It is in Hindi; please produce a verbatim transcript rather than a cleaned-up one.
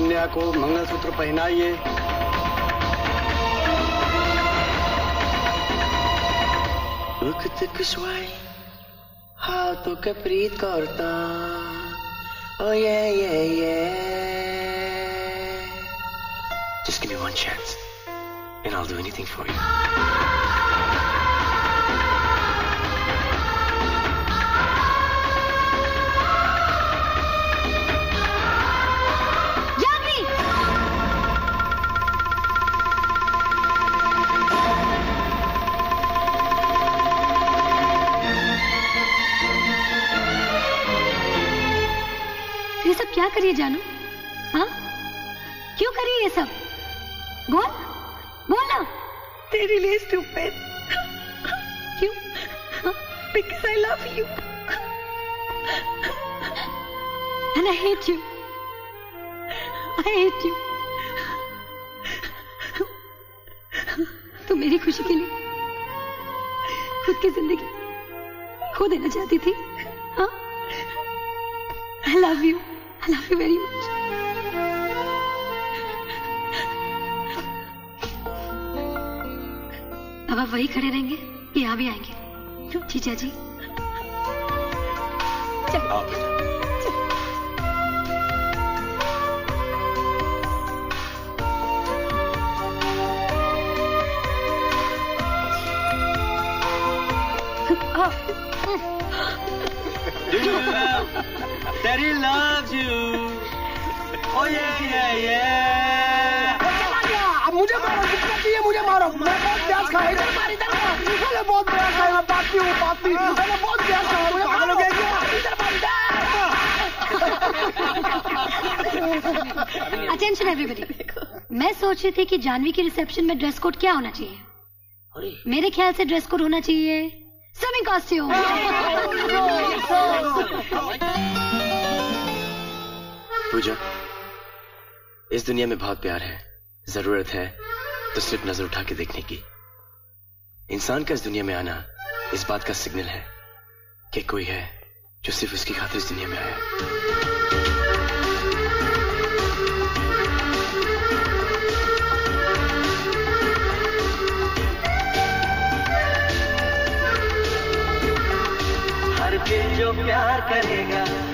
कन्या को मंगलसूत्र पहनाइए। उक्त कुशवाई हाथों के प्रीत करता। Oh yeah, yeah, yeah. Just give me one chance, and I'll do anything for you. ये सब क्या करिए जानू? हाँ, क्यों करिए ये सब? बोल, बोल ना। तेरे लिए stupid. क्यों? Because I love you. And I hate you. I hate you. तू मेरी खुशी के लिए खुद की जिंदगी खो देना चाहती थी, हाँ? I love you. I love you very much. अब आप वही खड़े रहेंगे कि यहाँ भी आएंगे? जीजा जी चल। आओ बेटा। Daddy loves you. Oh yeah, yeah, yeah. अब मुझे मारो, कितना चाहिए मुझे मारो। मैं बहुत प्यास खाया, इधर मार, इधर मार। मैंने बहुत प्यास खाया, मैं पापी हूँ, पापी। मैंने बहुत प्यास खाया, मुझे मारो। इधर मार, इधर। Attention everybody. मैं सोच रही थी कि जानवी की रिसेप्शन में ड्रेस कोड क्या होना चाहिए। मेरे ख्याल से ड्रेस कोड होना चाहिए स्विमिंग कॉस्ट्यूम। पूजा, इस दुनिया में बहुत प्यार है, जरूरत है तो सिर्फ नजर उठा के देखने की। इंसान का इस दुनिया में आना इस बात का सिग्नल है कि कोई है जो सिर्फ उसकी खातिर इस दुनिया में आया है। हर दिल जो प्यार करेगा